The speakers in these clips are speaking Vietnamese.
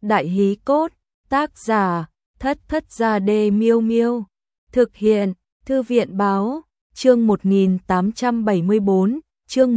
Đại hí cốt, tác giả, Thất Thất Gia Đê Miêu Miêu. Thực hiện, Thư viện báo, chương 1874, chương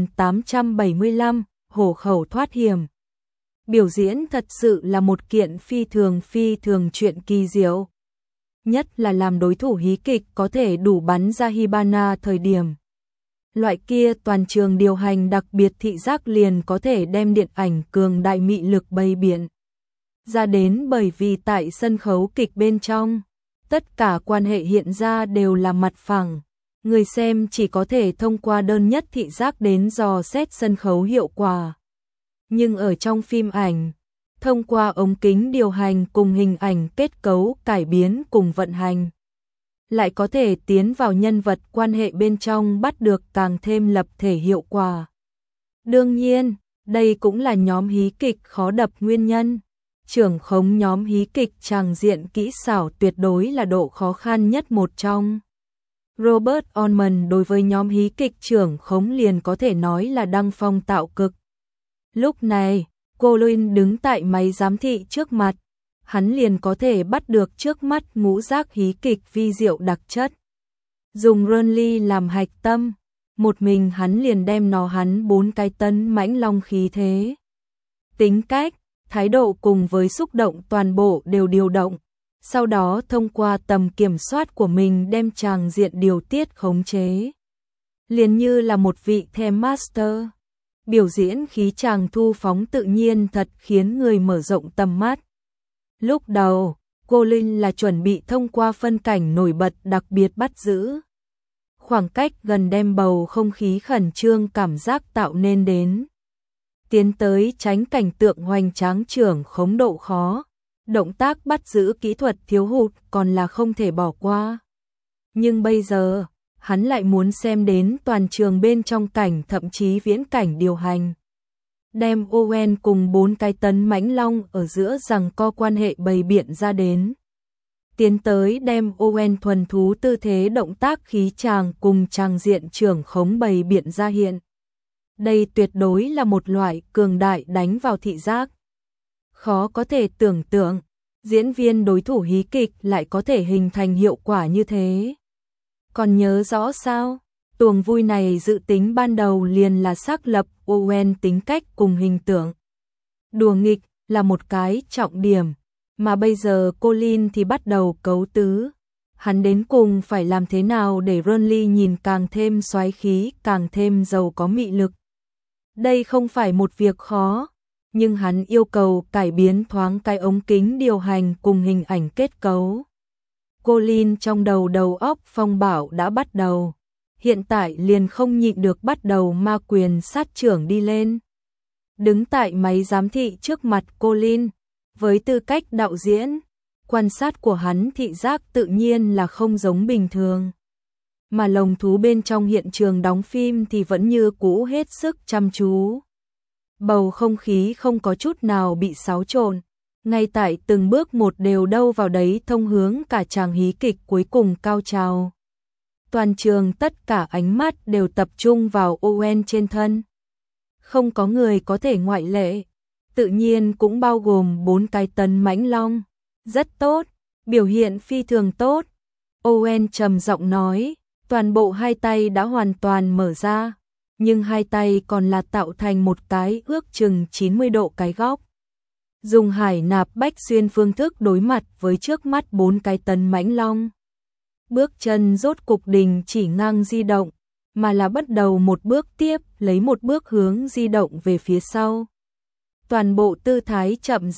1875, hổ khẩu thoát hiểm. Biểu diễn thật sự là một kiện phi thường chuyện kỳ diệu. Nhất là làm đối thủ hí kịch có thể đủ bắn ra hibana thời điểm. Loại kia toàn trường điều hành đặc biệt thị giác liền có thể đem điện ảnh cường đại mị lực bày biện ra đến, bởi vì tại sân khấu kịch bên trong, tất cả quan hệ hiện ra đều là mặt phẳng. Người xem chỉ có thể thông qua đơn nhất thị giác đến dò xét sân khấu hiệu quả. Nhưng ở trong phim ảnh, thông qua ống kính điều hành cùng hình ảnh kết cấu cải biến cùng vận hành, lại có thể tiến vào nhân vật quan hệ bên trong, bắt được càng thêm lập thể hiệu quả. Đương nhiên, đây cũng là nhóm hí kịch khó đập nguyên nhân. Trưởng khống nhóm hí kịch tràng diện kỹ xảo tuyệt đối là độ khó khăn nhất một trong. Robert Altman đối với nhóm hí kịch trưởng khống liền có thể nói là đăng phong tạo cực. Lúc này, Colin đứng tại máy giám thị trước mặt, hắn liền có thể bắt được trước mắt ngũ giác hí kịch vi diệu đặc chất. Dùng Renly làm hạch tâm, một mình hắn liền đem hắn 4 cái tấn mãnh long khí thế, tính cách, thái độ cùng với xúc động toàn bộ đều điều động, sau đó thông qua tầm kiểm soát của mình đem tràng diện điều tiết khống chế. Liền như là một vị theme master, biểu diễn khí tràng thu phóng tự nhiên thật khiến người mở rộng tầm mắt. Lúc đầu, Colin là chuẩn bị thông qua phân cảnh nổi bật đặc biệt bắt giữ khoảng cách gần, đem bầu không khí khẩn trương cảm giác tạo nên đến. Tiến tới tránh cảnh tượng hoành tráng trưởng khống độ khó, động tác bắt giữ kỹ thuật thiếu hụt còn là không thể bỏ qua. Nhưng bây giờ, hắn lại muốn xem đến toàn trường bên trong cảnh, thậm chí viễn cảnh điều hành. Đem Owen cùng 4 cái tấn mãnh long ở giữa rằng co quan hệ bày biện ra đến. Tiến tới đem Owen thuần thú tư thế động tác khí tràng cùng tràng diện trưởng khống bày biện ra hiện. Đây tuyệt đối là một loại cường đại đánh vào thị giác. Khó có thể tưởng tượng, diễn viên đối thủ hí kịch lại có thể hình thành hiệu quả như thế. Còn nhớ rõ sao? Tuồng vui này dự tính ban đầu liền là xác lập Owen tính cách cùng hình tượng. Đùa nghịch là một cái trọng điểm, mà bây giờ Colin thì bắt đầu cấu tứ. Hắn đến cùng phải làm thế nào để Renly nhìn càng thêm xoáy khí, càng thêm giàu có mị lực. Đây không phải một việc khó, nhưng hắn yêu cầu cải biến thoáng cái ống kính điều hành cùng hình ảnh kết cấu. Colin trong đầu óc phong bạo đã bắt đầu, hiện tại liền không nhịn được bắt đầu ma quyền sát trưởng đi lên. Đứng tại máy giám thị trước mặt Colin, với tư cách đạo diễn, quan sát của hắn thị giác tự nhiên là không giống bình thường. Mà lồng thú bên trong hiện trường đóng phim thì vẫn như cũ hết sức chăm chú. Bầu không khí không có chút nào bị xáo trộn, ngay tại từng bước một đều đâu vào đấy thông hướng cả tràng hí kịch cuối cùng cao trào. Toàn trường tất cả ánh mắt đều tập trung vào Owen trên thân. Không có người có thể ngoại lệ, tự nhiên cũng bao gồm 4 cái tấn mãnh long. Rất tốt, biểu hiện phi thường tốt. Owen trầm giọng nói, toàn bộ hai tay đã hoàn toàn mở ra, nhưng hai tay còn là tạo thành một cái ước chừng 90 độ cái góc. Dùng hải nạp bách xuyên phương thức đối mặt với trước mắt 4 cái tấn mãnh long. Bước chân rốt cục đình chỉ ngang di động, mà là bắt đầu một bước tiếp lấy một bước hướng di động về phía sau. Toàn bộ tư thái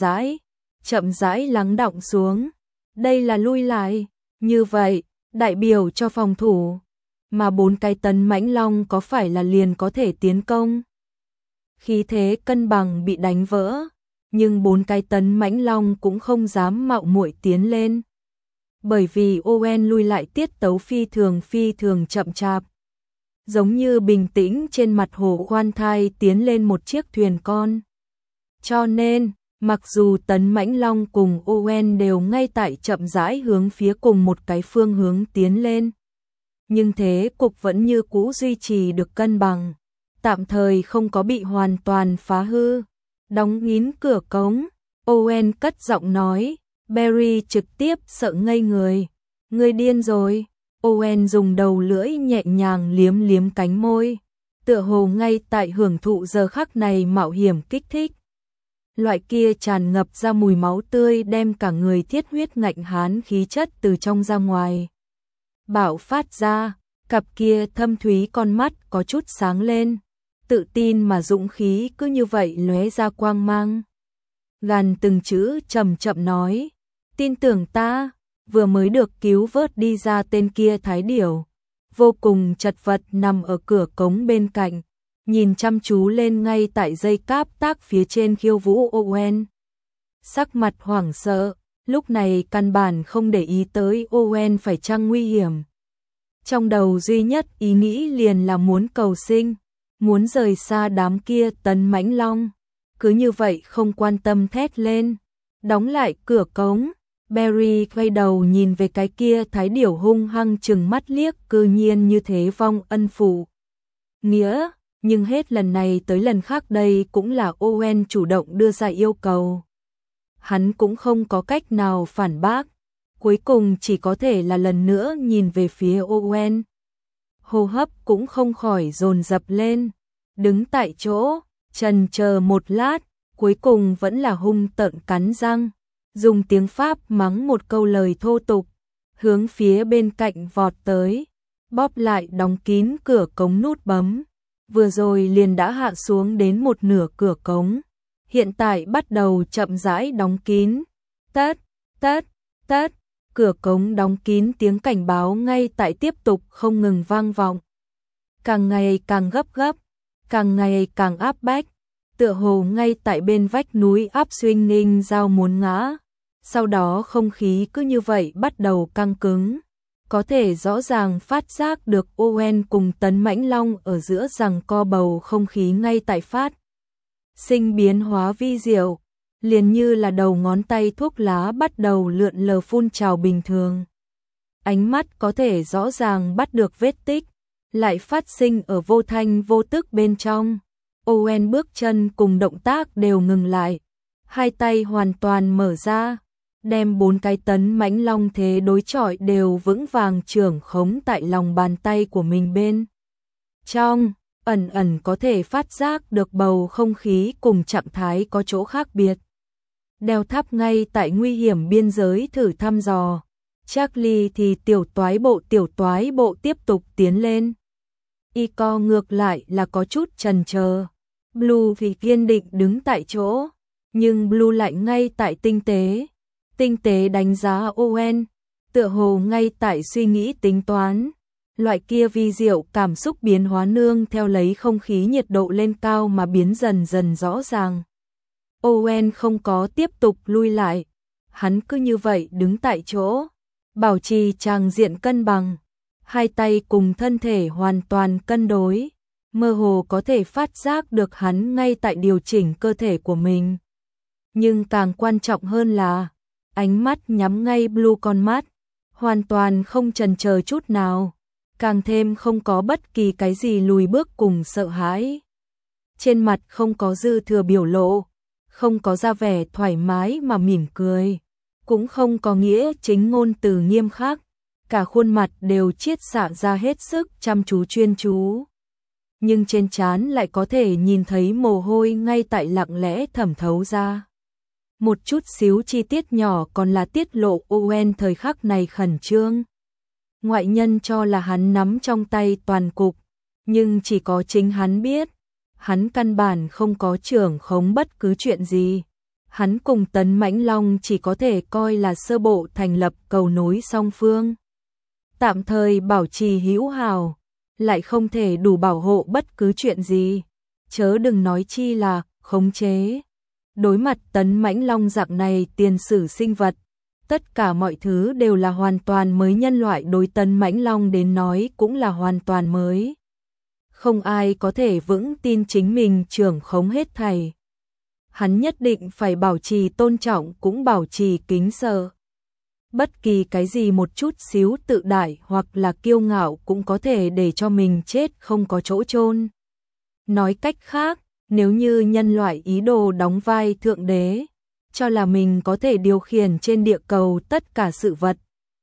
chậm rãi lắng đọng xuống. Đây là lui lại, như vậy, đại biểu cho phòng thủ, mà 4 cái tấn mãnh long có phải là liền có thể tiến công? Khí thế cân bằng bị đánh vỡ, nhưng 4 cái tấn mãnh long cũng không dám mạo muội tiến lên. Bởi vì Owen lui lại tiết tấu phi thường chậm chạp, giống như bình tĩnh trên mặt hồ khoan thai tiến lên một chiếc thuyền con. Cho nên, mặc dù tấn mãnh long cùng Owen đều ngay tại chậm rãi hướng phía cùng một cái phương hướng tiến lên, nhưng thế cục vẫn như cũ duy trì được cân bằng, tạm thời không có bị hoàn toàn phá hư. Đóng kín cửa cống, Owen cất giọng nói, Barry trực tiếp sợ ngây người. Ngươi điên rồi. Owen dùng đầu lưỡi nhẹ nhàng liếm liếm cánh môi, tựa hồ ngay tại hưởng thụ giờ khắc này mạo hiểm kích thích. Loại kia tràn ngập ra mùi máu tươi đem cả người thiết huyết ngạnh hán khí chất từ trong ra ngoài bạo phát ra, cặp kia thâm thúy con mắt có chút sáng lên, tự tin mà dũng khí cứ như vậy lóe ra quang mang. Gàn từng chữ chậm chậm nói, tin tưởng ta, vừa mới được cứu vớt đi ra tên kia thái điểu, vô cùng chật vật nằm ở cửa cống bên cạnh, nhìn chăm chú lên ngay tại dây cáp tác phía trên khiêu vũ Owen. Sắc mặt hoảng sợ, lúc này căn bản không để ý tới Owen phải chăng nguy hiểm. Trong đầu duy nhất ý nghĩ liền là muốn cầu sinh, muốn rời xa đám kia tấn mãnh long. Cứ như vậy không quan tâm thét lên, đóng lại cửa cống. Barry quay đầu nhìn về cái kia thái điểu hung hăng chừng mắt liếc, cư nhiên như thế vong ân phụ nghĩa, nhưng hết lần này tới lần khác đây cũng là Owen chủ động đưa ra yêu cầu. Hắn cũng không có cách nào phản bác, cuối cùng chỉ có thể là lần nữa nhìn về phía Owen. Hô hấp cũng không khỏi dồn dập lên, đứng tại chỗ, chần chờ một lát, cuối cùng vẫn là hung tợn cắn răng, dùng tiếng Pháp mắng một câu lời thô tục, hướng phía bên cạnh vọt tới, bóp lại đóng kín cửa cống nút bấm. Vừa rồi liền đã hạ xuống đến một nửa cửa cống, hiện tại bắt đầu chậm rãi đóng kín. Tát, tát, tát, cửa cống đóng kín, tiếng cảnh báo ngay tại tiếp tục không ngừng vang vọng. Càng ngày càng gấp gấp, càng ngày càng áp bách, tựa hồ ngay tại bên vách núi áp Xuynh Ninh giao muốn ngã. Sau đó không khí cứ như vậy bắt đầu căng cứng. Có thể rõ ràng phát giác được Owen cùng tấn mãnh long ở giữa giằng co, bầu không khí ngay tại phát sinh biến hóa vi diệu, liền như là đầu ngón tay thuốc lá bắt đầu lượn lờ phun trào bình thường. Ánh mắt có thể rõ ràng bắt được vết tích, lại phát sinh ở vô thanh vô tức bên trong. Owen bước chân cùng động tác đều ngừng lại, hai tay hoàn toàn mở ra, đem 4 cái tấn mãnh long thế đối chọi đều vững vàng trưởng khống tại lòng bàn tay của mình bên trong. Ẩn ẩn có thể phát giác được bầu không khí cùng trạng thái có chỗ khác biệt. Đeo tháp ngay tại nguy hiểm biên giới thử thăm dò. Charlie thì tiểu toái bộ tiếp tục tiến lên. Ico ngược lại là có chút chần chờ. Blue thì kiên định đứng tại chỗ, nhưng Blue lại ngay tại tinh tế đánh giá Owen, tựa hồ ngay tại suy nghĩ tính toán. Loại kia vi diệu cảm xúc biến hóa nương theo lấy không khí nhiệt độ lên cao mà biến dần dần rõ ràng. Owen không có tiếp tục lui lại, hắn cứ như vậy đứng tại chỗ, bảo trì tràng diện cân bằng, hai tay cùng thân thể hoàn toàn cân đối, mơ hồ có thể phát giác được hắn ngay tại điều chỉnh cơ thể của mình. Nhưng càng quan trọng hơn là, ánh mắt nhắm ngay Blue con mắt, hoàn toàn không chần chờ chút nào, càng thêm không có bất kỳ cái gì lùi bước cùng sợ hãi. Trên mặt không có dư thừa biểu lộ, không có ra vẻ thoải mái mà mỉm cười, cũng không có nghĩa chính ngôn từ nghiêm khắc, cả khuôn mặt đều chiết xạ ra hết sức chăm chú chuyên chú. Nhưng trên trán lại có thể nhìn thấy mồ hôi ngay tại lặng lẽ thẩm thấu ra. Một chút xíu chi tiết nhỏ còn là tiết lộ Owen thời khắc này khẩn trương. Ngoại nhân cho là hắn nắm trong tay toàn cục, nhưng chỉ có chính hắn biết, hắn căn bản không có trưởng khống bất cứ chuyện gì. Hắn cùng tấn mãnh long chỉ có thể coi là sơ bộ thành lập cầu nối song phương, tạm thời bảo trì hữu hảo, lại không thể đủ bảo hộ bất cứ chuyện gì, chớ đừng nói chi là khống chế. Đối mặt tấn mãnh long dạng này tiền sử sinh vật, tất cả mọi thứ đều là hoàn toàn mới, nhân loại đối tấn mãnh long đến nói cũng là hoàn toàn mới. Không ai có thể vững tin chính mình trưởng khống hết thảy. Hắn nhất định phải bảo trì tôn trọng cũng bảo trì kính sợ. Bất kỳ cái gì một chút xíu tự đại hoặc là kiêu ngạo cũng có thể để cho mình chết không có chỗ chôn. Nói cách khác, nếu như nhân loại ý đồ đóng vai thượng đế, cho là mình có thể điều khiển trên địa cầu tất cả sự vật.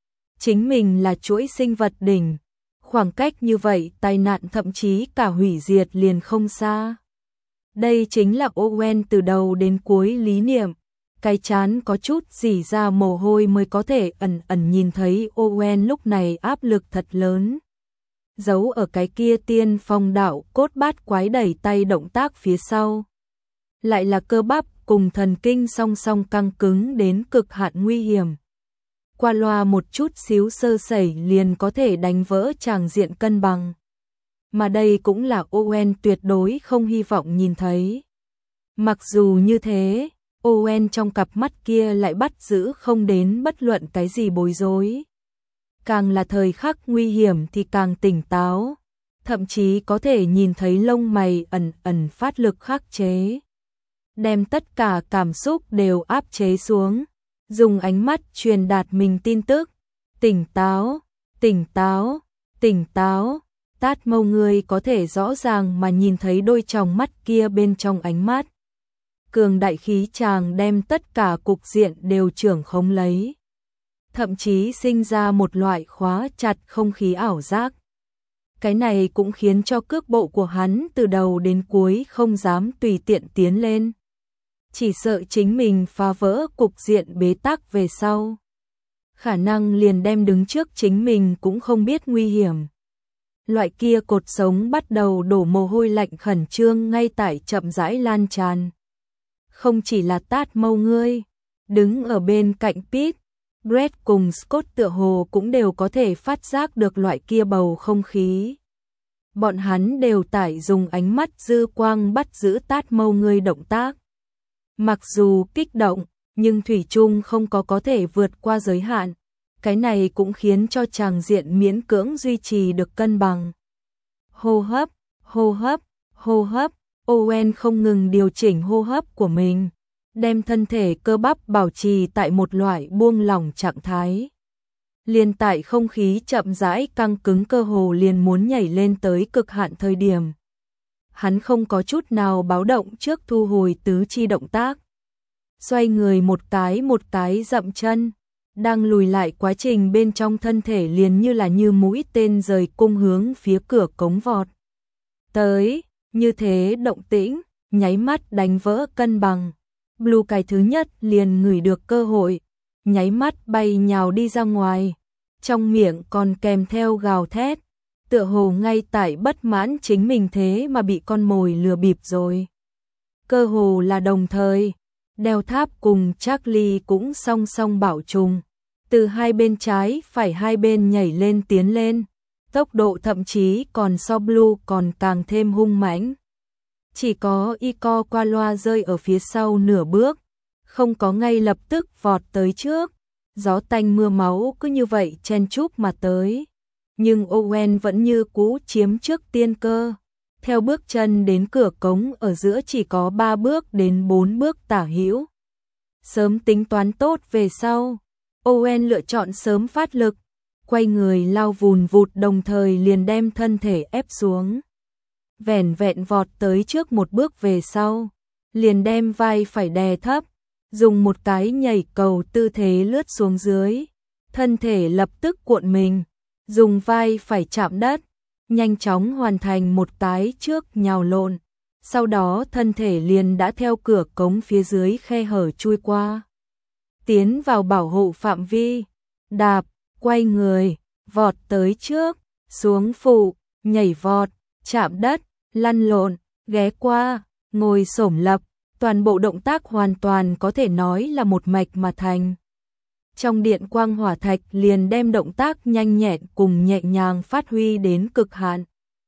Chính mình là chuỗi sinh vật đỉnh. Khoảng cách như vậy, tai nạn thậm chí cả hủy diệt liền không xa. Đây chính là Owen từ đầu đến cuối lý niệm. Cái trán có chút rỉ ra mồ hôi mới có thể ẩn ẩn nhìn thấy Owen lúc này áp lực thật lớn. Giấu ở cái kia tiên phong đạo cốt bát quái đẩy tay động tác phía sau. Lại là cơ bắp cùng thần kinh song song căng cứng đến cực hạn nguy hiểm. Qua loa một chút xíu sơ sẩy liền có thể đánh vỡ tràng diện cân bằng. Mà đây cũng là Owen tuyệt đối không hy vọng nhìn thấy. Mặc dù như thế, Owen trong cặp mắt kia lại bắt giữ không đến bất luận cái gì bối rối. Càng là thời khắc nguy hiểm thì càng tỉnh táo, thậm chí có thể nhìn thấy lông mày ẩn ẩn phát lực khắc chế. Đem tất cả cảm xúc đều áp chế xuống, dùng ánh mắt truyền đạt mình tin tức. Tỉnh táo, tỉnh táo, tỉnh táo. Tát Mâu ngươi có thể rõ ràng mà nhìn thấy đôi tròng mắt kia bên trong ánh mắt. Cường đại khí chàng đem tất cả cục diện đều trưởng khống lấy. Thậm chí sinh ra một loại khóa chặt không khí ảo giác. Cái này cũng khiến cho cước bộ của hắn từ đầu đến cuối không dám tùy tiện tiến lên. Chỉ sợ chính mình phá vỡ cục diện bế tắc về sau. Khả năng liền đem đứng trước chính mình cũng không biết nguy hiểm. Loại kia cột sống bắt đầu đổ mồ hôi lạnh khẩn trương ngay tại chậm rãi lan tràn. Không chỉ là Tát Mâu ngươi, đứng ở bên cạnh Pete, Brett cùng Scott tựa hồ cũng đều có thể phát giác được loại kia bầu không khí. Bọn hắn đều tại dùng ánh mắt dư quang bắt giữ Tát Mâu ngươi động tác. Mặc dù kích động, nhưng thủy chung không có thể vượt qua giới hạn. Cái này cũng khiến cho tràng diện miễn cưỡng duy trì được cân bằng. Hô hấp, hô hấp, hô hấp. Owen không ngừng điều chỉnh hô hấp của mình, đem thân thể cơ bắp bảo trì tại một loại buông lỏng trạng thái. Liên tại không khí chậm rãi căng cứng cơ hồ liền muốn nhảy lên tới cực hạn thời điểm. Hắn không có chút nào báo động trước thu hồi tứ chi động tác. Xoay người một cái dậm chân, đang lùi lại quá trình bên trong thân thể liền như là như mũi tên rời cung hướng phía cửa cống vọt. Tới, như thế động tĩnh, nháy mắt đánh vỡ cân bằng. Blue cái thứ nhất liền ngửi được cơ hội, nháy mắt bay nhào đi ra ngoài. Trong miệng còn kèm theo gào thét, tựa hồ ngay tại bất mãn chính mình thế mà bị con mồi lừa bịp rồi. Cơ hồ là đồng thời, Đeo Tháp cùng Charlie cũng song song bảo trùng, từ hai bên trái phải hai bên nhảy lên tiến lên, tốc độ thậm chí còn so Blue còn càng thêm hung mãnh. Chỉ có Iko qua loa rơi ở phía sau nửa bước, không có ngay lập tức vọt tới trước. Gió tanh mưa máu cứ như vậy chen chúc mà tới. Nhưng Owen vẫn như cũ chiếm trước tiên cơ. Theo bước chân đến cửa cống ở giữa chỉ có 3 bước đến 4 bước tả hữu. Sớm tính toán tốt về sau, Owen lựa chọn sớm phát lực, quay người lao vùn vụt đồng thời liền đem thân thể ép xuống. Vẻn vẹn vọt tới trước một bước về sau, liền đem vai phải đè thấp, dùng một cái nhảy cầu tư thế lướt xuống dưới, thân thể lập tức cuộn mình, dùng vai phải chạm đất, nhanh chóng hoàn thành một cái trước nhào lộn, sau đó thân thể liền đã theo cửa cống phía dưới khe hở chui qua, tiến vào bảo hộ phạm vi, đạp, quay người, vọt tới trước, xuống phụ, nhảy vọt, chạm đất, lăn lộn, ghé qua, ngồi xổm lập, toàn bộ động tác hoàn toàn có thể nói là một mạch mà thành. Trong điện quang hỏa thạch liền đem động tác nhanh nhẹn cùng nhẹ nhàng phát huy đến cực hạn.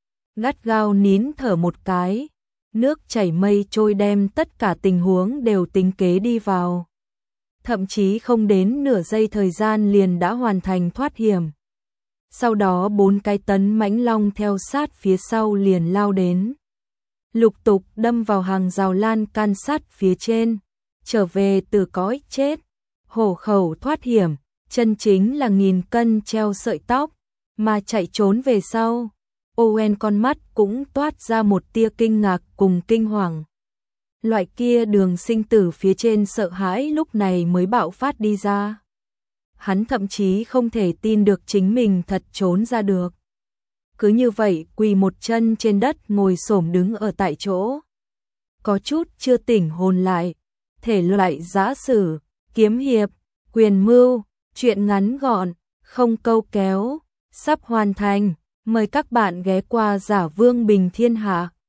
Gắt gao nín thở một cái, nước chảy mây trôi đem tất cả tình huống đều tính kế đi vào. Thậm chí không đến nửa giây thời gian liền đã hoàn thành thoát hiểm. Sau đó 4 cái tấn mãnh long theo sát phía sau liền lao đến. Lục tục đâm vào hàng rào lan can sát phía trên, trở về từ cõi chết, hổ khẩu thoát hiểm, chân chính là 1000 cân treo sợi tóc, mà chạy trốn về sau. Owen con mắt cũng toát ra một tia kinh ngạc cùng kinh hoàng. Loại kia đường sinh tử phía trên sợ hãi lúc này mới bạo phát đi ra. Hắn thậm chí không thể tin được chính mình thật trốn ra được. Cứ như vậy quỳ một chân trên đất ngồi xổm đứng ở tại chỗ. Có chút chưa tỉnh hồn lại, thể loại giã sử, kiếm hiệp, quyền mưu, truyện ngắn gọn, không câu kéo, sắp hoàn thành. Mời các bạn ghé qua Giả Vương Bình Thiên Hạ.